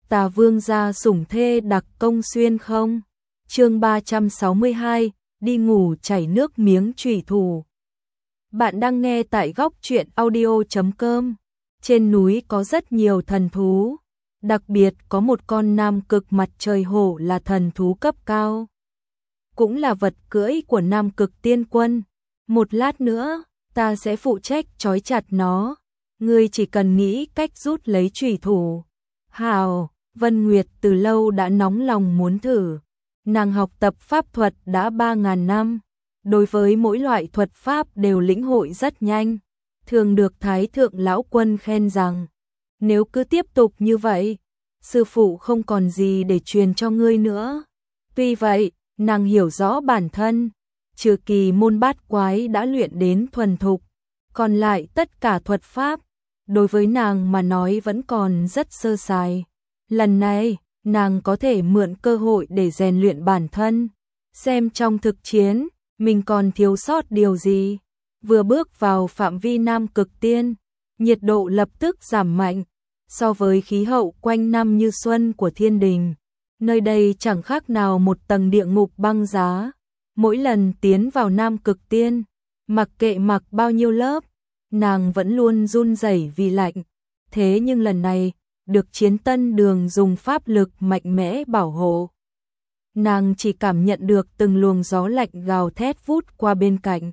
Tà Vương gia sủng thê đặc công xuyên không? Chương 362, đi ngủ chảy nước miếng trùy thủ. Bạn đang nghe tại góc truyện audio.com. Trên núi có rất nhiều thần thú, đặc biệt có một con nam cực mặt trời hổ là thần thú cấp cao. Cũng là vật cưỡi của nam cực tiên quân. Một lát nữa, ta sẽ phụ trách trói chặt nó. Ngươi chỉ cần nghĩ cách rút lấy trùy thủ. Hào, Vân Nguyệt từ lâu đã nóng lòng muốn thử. Nàng học tập pháp thuật đã 3.000 năm. Đối với mỗi loại thuật pháp đều lĩnh hội rất nhanh. Thường được Thái Thượng Lão Quân khen rằng, nếu cứ tiếp tục như vậy, sư phụ không còn gì để truyền cho ngươi nữa. Tuy vậy, nàng hiểu rõ bản thân, trừ kỳ môn bát quái đã luyện đến thuần thục, còn lại tất cả thuật pháp, đối với nàng mà nói vẫn còn rất sơ sài. Lần này, nàng có thể mượn cơ hội để rèn luyện bản thân, xem trong thực chiến, mình còn thiếu sót điều gì. Vừa bước vào phạm vi Nam Cực Tiên, nhiệt độ lập tức giảm mạnh, so với khí hậu quanh năm như xuân của thiên đình. Nơi đây chẳng khác nào một tầng địa ngục băng giá. Mỗi lần tiến vào Nam Cực Tiên, mặc kệ mặc bao nhiêu lớp, nàng vẫn luôn run rẩy vì lạnh. Thế nhưng lần này, được Chiến Tân Đường dùng pháp lực mạnh mẽ bảo hộ. Nàng chỉ cảm nhận được từng luồng gió lạnh gào thét vút qua bên cạnh.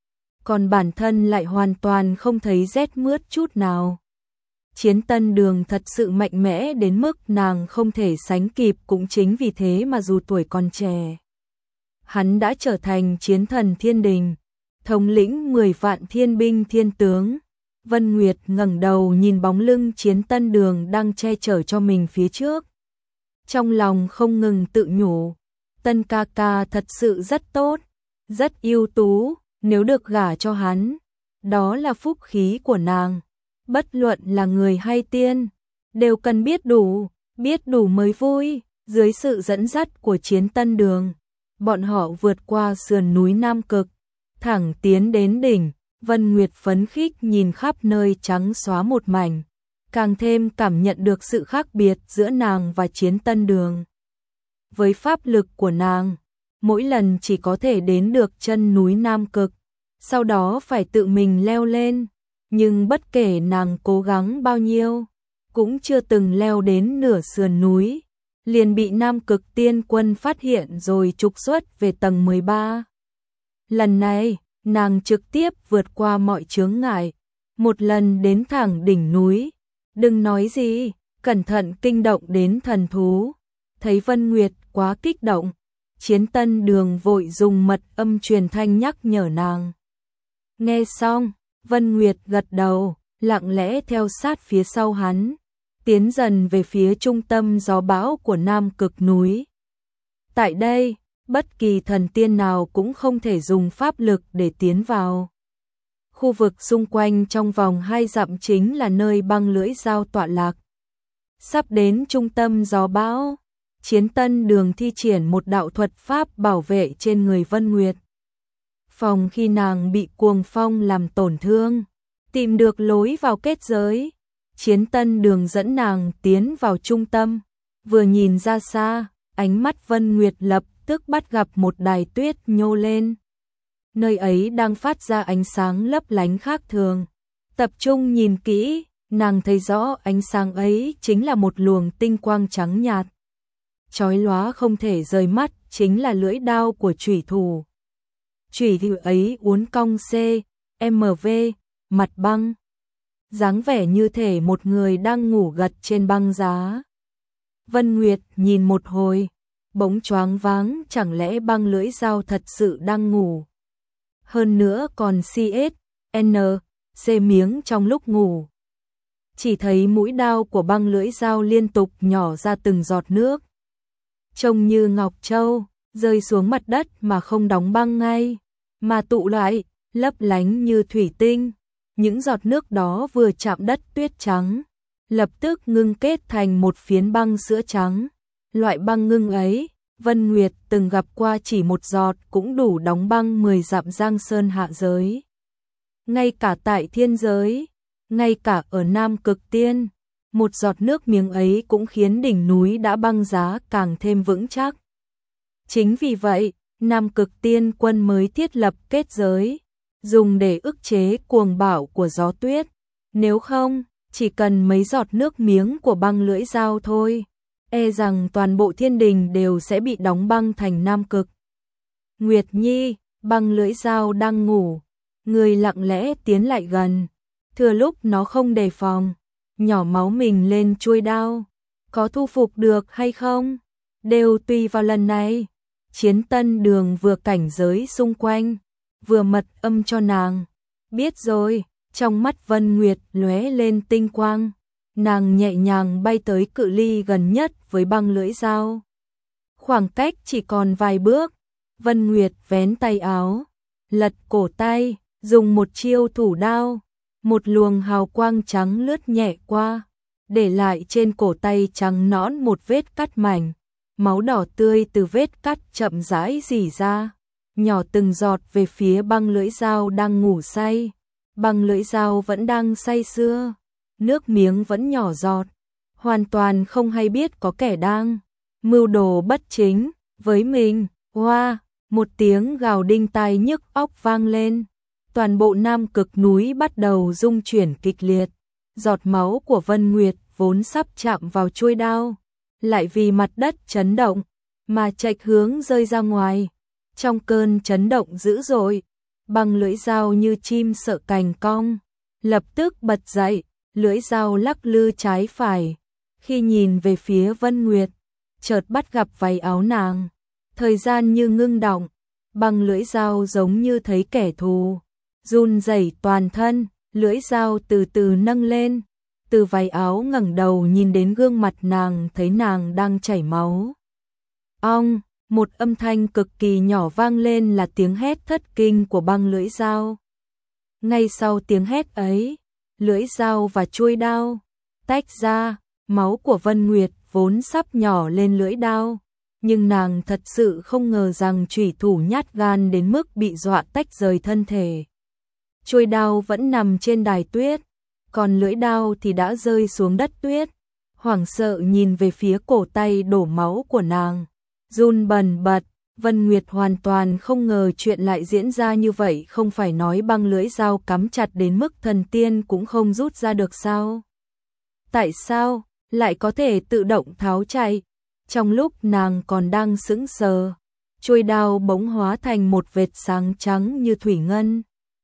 Còn bản thân lại hoàn toàn không thấy rét mướt chút nào. Chiến Tân Đường thật sự mạnh mẽ đến mức nàng không thể sánh kịp, cũng chính vì thế mà dù tuổi còn trẻ, hắn đã trở thành chiến thần thiên đình, thống lĩnh 10 vạn thiên binh thiên tướng. Vân Nguyệt ngẩng đầu nhìn bóng lưng Chiến Tân Đường đang che chở cho mình phía trước. Trong lòng không ngừng tự nhủ, Tân ca ca thật sự rất tốt, rất ưu tú, nếu được gả cho hắn, đó là phúc khí của nàng. Bất luận là người hay tiên, đều cần biết đủ mới vui. Dưới sự dẫn dắt của Chiến Tân Đường, bọn họ vượt qua sườn núi Nam Cực, thẳng tiến đến đỉnh. Vân Nguyệt phấn khích nhìn khắp nơi trắng xóa một mảnh, càng thêm cảm nhận được sự khác biệt giữa nàng và Chiến Tân Đường. Với pháp lực của nàng, mỗi lần chỉ có thể đến được chân núi Nam Cực, sau đó phải tự mình leo lên. Nhưng bất kể nàng cố gắng bao nhiêu, cũng chưa từng leo đến nửa sườn núi, liền bị Nam Cực Tiên Quân phát hiện rồi trục xuất về tầng 13. Lần này, nàng trực tiếp vượt qua mọi chướng ngại, một lần đến thẳng đỉnh núi. Đừng nói gì, cẩn thận kinh động đến thần thú. Thấy Vân Nguyệt quá kích động, Chiến Tân Đường vội dùng mật âm truyền thanh nhắc nhở nàng. Nghe xong, Vân Nguyệt gật đầu, lặng lẽ theo sát phía sau hắn, tiến dần về phía trung tâm gió bão của Nam Cực núi. Tại đây, bất kỳ thần tiên nào cũng không thể dùng pháp lực để tiến vào. Khu vực xung quanh trong vòng 2 dặm chính là nơi băng lưỡi dao tọa lạc. Sắp đến trung tâm gió bão, Chiến Tân Đường thi triển một đạo thuật pháp bảo vệ trên người Vân Nguyệt. Phòng khi nàng bị cuồng phong làm tổn thương, tìm được lối vào kết giới, Chiến Tân Đường dẫn nàng tiến vào trung tâm. Vừa nhìn ra xa, ánh mắt Vân Nguyệt lập tức bắt gặp một đài tuyết nhô lên. Nơi ấy đang phát ra ánh sáng lấp lánh khác thường. Tập trung nhìn kỹ, nàng thấy rõ ánh sáng ấy chính là một luồng tinh quang trắng nhạt. Chói lóa không thể rời mắt, chính là lưỡi đao của chủy thủ. Chủy thủ ấy uốn cong CMV, mặt băng, dáng vẻ như thể một người đang ngủ gật trên băng giá. Vân Nguyệt nhìn một hồi, bỗng choáng váng, chẳng lẽ băng lưỡi dao thật sự đang ngủ? Hơn nữa còn CSNC miếng trong lúc ngủ. Chỉ thấy mũi đao của băng lưỡi dao liên tục nhỏ ra từng giọt nước, trông như ngọc châu, rơi xuống mặt đất mà không đóng băng ngay, mà tụ lại, lấp lánh như thủy tinh. Những giọt nước đó vừa chạm đất tuyết trắng, lập tức ngưng kết thành một phiến băng sữa trắng. Loại băng ngưng ấy, Vân Nguyệt từng gặp qua, chỉ một giọt cũng đủ đóng băng 10 dặm Giang Sơn hạ giới. Ngay cả tại thiên giới, ngay cả ở Nam Cực Tiên, một giọt nước miếng ấy cũng khiến đỉnh núi đã băng giá càng thêm vững chắc. Chính vì vậy, Nam Cực Tiên Quân mới thiết lập kết giới, dùng để ức chế cuồng bạo của gió tuyết. Nếu không, chỉ cần mấy giọt nước miếng của băng lưỡi dao thôi, e rằng toàn bộ thiên đình đều sẽ bị đóng băng thành Nam Cực. Nguyệt Nhi, băng lưỡi dao đang ngủ, người lặng lẽ tiến lại gần, thừa lúc nó không đề phòng, nhỏ máu mình lên chuôi đao, có thu phục được hay không? Đều tùy vào lần này. Chiến Tân Đường vừa cảnh giới xung quanh, vừa mật âm cho nàng. Biết rồi, trong mắt Vân Nguyệt lóe lên tinh quang, nàng nhẹ nhàng bay tới cự ly gần nhất với băng lưỡi dao. Khoảng cách chỉ còn vài bước, Vân Nguyệt vén tay áo, lật cổ tay, dùng một chiêu thủ đao, một luồng hào quang trắng lướt nhẹ qua, để lại trên cổ tay trắng nõn một vết cắt mảnh. Máu đỏ tươi từ vết cắt chậm rãi rỉ ra, nhỏ từng giọt về phía băng lưỡi dao đang ngủ say. Băng lưỡi dao vẫn đang say sưa, nước miếng vẫn nhỏ giọt, hoàn toàn không hay biết có kẻ đang mưu đồ bất chính với mình. Hoa, một tiếng gào đinh tai nhức óc vang lên, toàn bộ Nam Cực núi bắt đầu rung chuyển kịch liệt. Giọt máu của Vân Nguyệt vốn sắp chạm vào chuôi đao, lại vì mặt đất chấn động mà chệch hướng rơi ra ngoài. Trong cơn chấn động dữ dội, băng lưỡi dao như chim sợ cành cong, lập tức bật dậy, lưỡi dao lắc lư trái phải. Khi nhìn về phía Vân Nguyệt, chợt bắt gặp váy áo nàng, thời gian như ngưng động, băng lưỡi dao giống như thấy kẻ thù, run rẩy toàn thân, lưỡi dao từ từ nâng lên, từ váy áo ngẩng đầu nhìn đến gương mặt nàng, thấy nàng đang chảy máu. Ong, một âm thanh cực kỳ nhỏ vang lên là tiếng hét thất kinh của băng lưỡi dao. Ngay sau tiếng hét ấy, lưỡi dao và chuôi đao tách ra, máu của Vân Nguyệt vốn sắp nhỏ lên lưỡi đao, nhưng nàng thật sự không ngờ rằng chủy thủ nhát gan đến mức bị dọa tách rời thân thể. Chuôi đao vẫn nằm trên đài tuyết, còn lưỡi đao thì đã rơi xuống đất tuyết. Hoảng sợ nhìn về phía cổ tay đổ máu của nàng, run bần bật. Vân Nguyệt hoàn toàn không ngờ chuyện lại diễn ra như vậy, không phải nói băng lưỡi dao cắm chặt đến mức thần tiên cũng không rút ra được sao? Tại sao lại có thể tự động tháo chạy? Trong lúc nàng còn đang sững sờ, chuôi đao bỗng hóa thành một vệt sáng trắng như thủy ngân,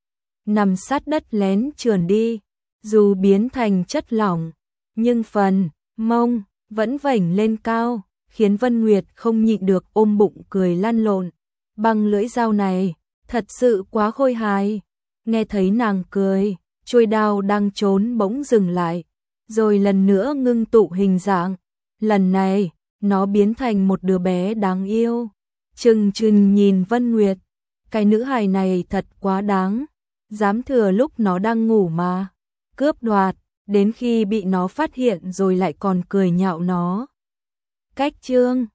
nằm sát đất lén trườn đi. Dù biến thành chất lỏng, nhưng phần mông vẫn vểnh lên cao, khiến Vân Nguyệt không nhịn được ôm bụng cười lăn lộn. Băng lưỡi dao này thật sự quá khôi hài. Nghe thấy nàng cười, chuôi đao đang trốn bỗng dừng lại, rồi lần nữa ngưng tụ hình dạng. Lần này, nó biến thành một đứa bé đáng yêu. Trừng trừng nhìn Vân Nguyệt, cái nữ hài này thật quá đáng, dám thừa lúc nó đang ngủ mà cướp đoạt, đến khi bị nó phát hiện rồi lại còn cười nhạo nó. Cách chương